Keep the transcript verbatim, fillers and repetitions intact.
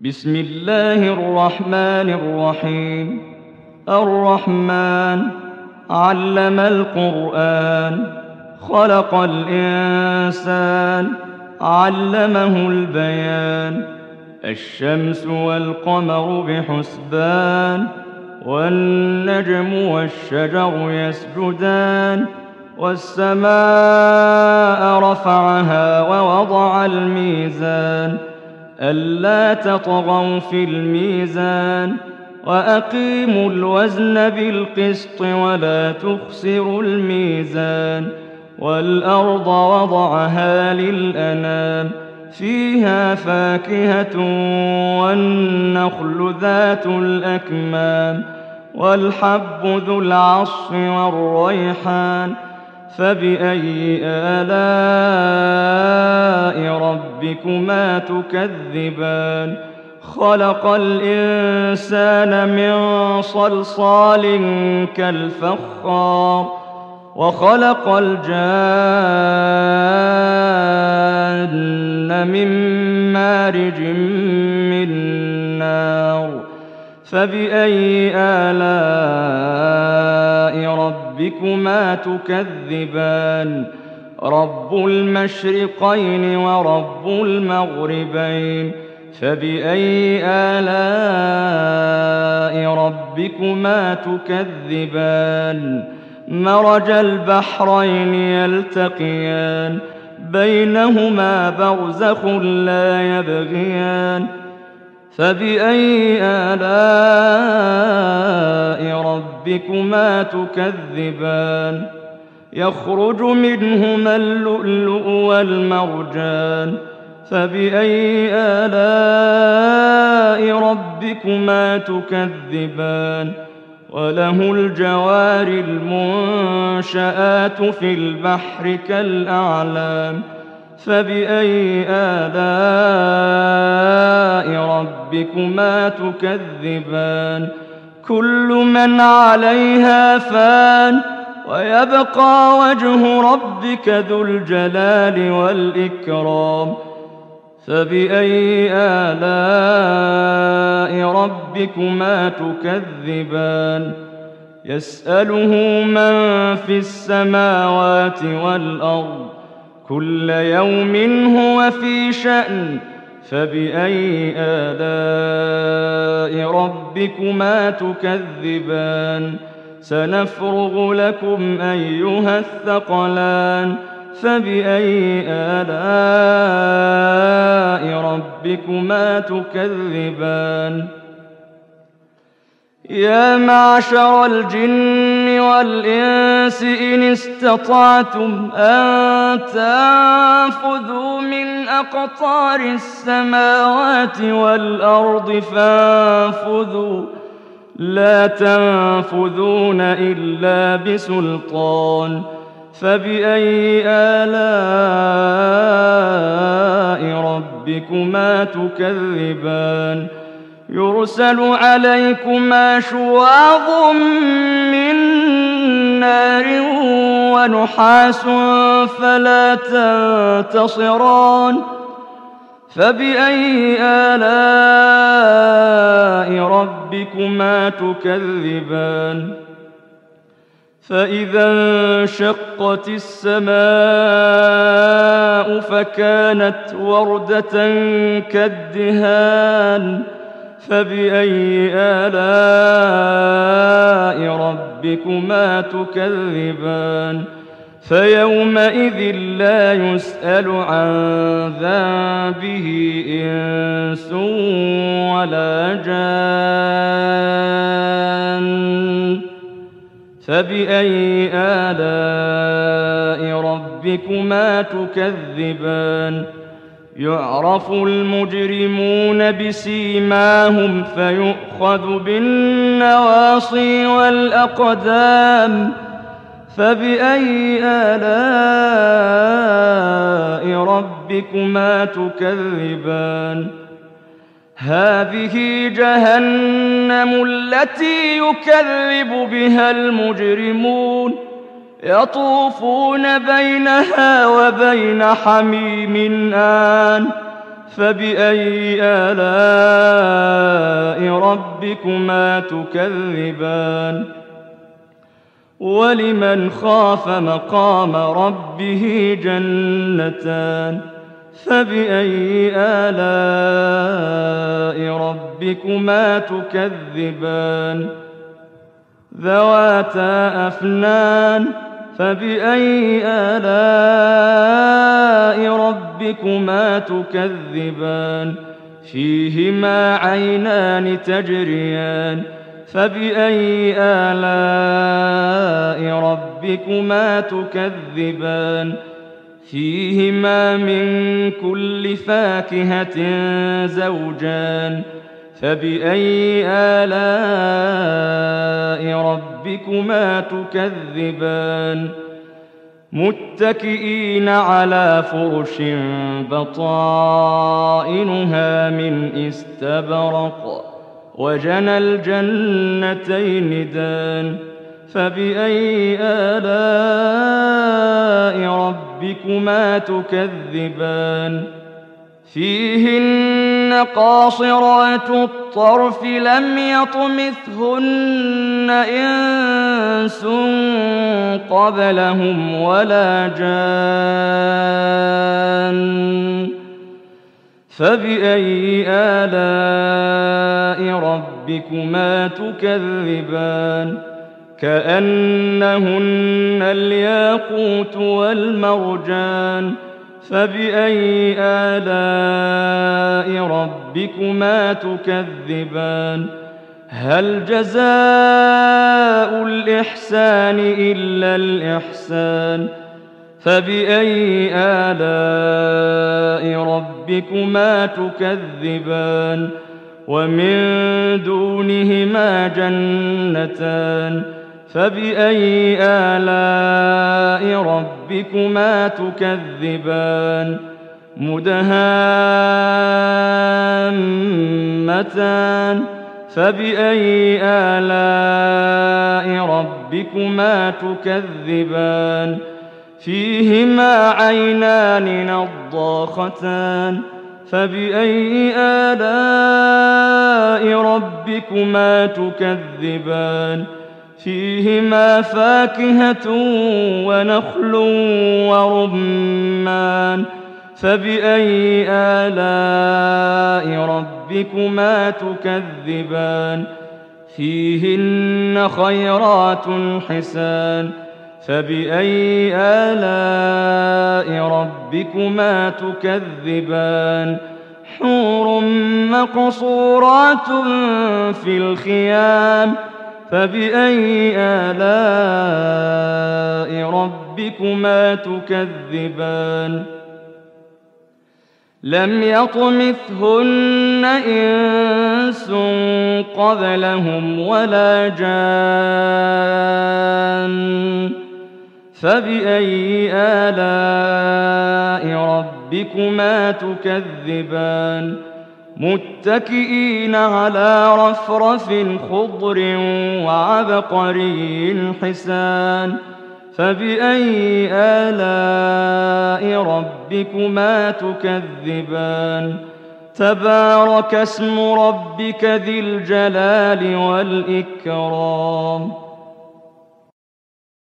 بسم الله الرحمن الرحيم. الرحمن علم القرآن، خلق الإنسان، علمه البيان. الشمس والقمر بحسبان، والنجم والشجر يسجدان. والسماء رفعها ووضع الميزان، ألا تطغوا في الميزان، وأقيموا الوزن بالقسط ولا تخسروا الميزان. والأرض وضعها للأنام، فيها فاكهة والنخل ذات الأكمام، والحب ذو العصف والريحان. فبأي آلاء ربكما تكذبان؟ خلق الإنسان من صلصال كالفخار، وخلق الجان من مارج من نار. فبأي آلاء ربكما تكذبان؟ رب المشرقين ورب المغربين. فبأي آلاء ربكما تكذبان؟ مرج البحرين يلتقيان، بينهما برزخ لا يبغيان. فبأي آلاء ربكما تكذبان؟ يخرج منهما اللؤلؤ والمرجان. فبأي آلاء ربكما تكذبان؟ وله الجوار المنشآت في البحر كالأعلام. فبأي آلاء ربكما تكذبان؟ كل من عليها فان، ويبقى وجه ربك ذو الجلال والإكرام. فبأي آلاء ربكما تكذبان؟ يسأله من في السماوات والأرض، كل يوم هو في شأن. فبأي آلاء ربكما تكذبان؟ سنفرغ لكم أيها الثقلان. فبأي آلاء ربكما تكذبان؟ يا معشر الجن والإنس إن استطعتم أن تنفذوا من أقطار السماوات والأرض فانفذوا، لا تنفذون إلا بسلطان. فبأي آلاء ربكما تكذبان؟ يرسل عليكما شواظ من نار ونحاس فلا تنتصران. فبأي آلاء ربكما تكذبان؟ فإذا انشقت السماء فكانت وردة كالدهان. فبأي آلاء ربكما تكذبان؟ فيومئذ لا يسأل عن ذنبه إنس ولا جان. فبأي آلاء ربكما تكذبان؟ يعرف المجرمون بسيماهم فيؤخذ بالنواصي والأقدام. فبأي آلاء ربكما تكذبان؟ هذه جهنم التي يكذب بها المجرمون، يطوفون بينها وبين حميم آن فبأي آلاء ربكما تكذبان ولمن خاف مقام ربه جنتان فبأي آلاء ربكما تكذبان ذواتا أفنان فبأي آلاء ربكما تكذبان فيهما عينان تجريان فبأي آلاء ربكما تكذبان فيهما من كل فاكهة زوجان فبأي آلاء ربكما تكذبان متكئين على فرش بطائنها من استبرق وجنى الجنتين دان فبأي آلاء ربكما تكذبان فيهن قاصرات الطرف لم يطمثهن إنس قبلهم ولا جان فبأي آلاء ربكما تكذبان كأنهن الياقوت والمرجان فبأي آلاء ربكما تكذبان هل جزاء الإحسان إلا الإحسان فبأي آلاء ربكما تكذبان ومن دونهما جنتان فبأي آلاء ربكما تكذبان مدهامتان فبأي آلاء ربكما تكذبان فيهما عينان نضاختان فبأي آلاء ربكما تكذبان فيهما فاكهة ونخل ورمان فبأي آلاء ربكما تكذبان فيهن خيرات حسان فبأي آلاء ربكما تكذبان حور مقصورات في الخيام فبأي آلاء ربكما تكذبان لم يطمثهن إنس قبلهم ولا جان فبأي آلاء ربكما تكذبان متكئين على رفرف خضر وعبقري حسان فبأي آلاء ربكما تكذبان تبارك اسم ربك ذي الجلال والإكرام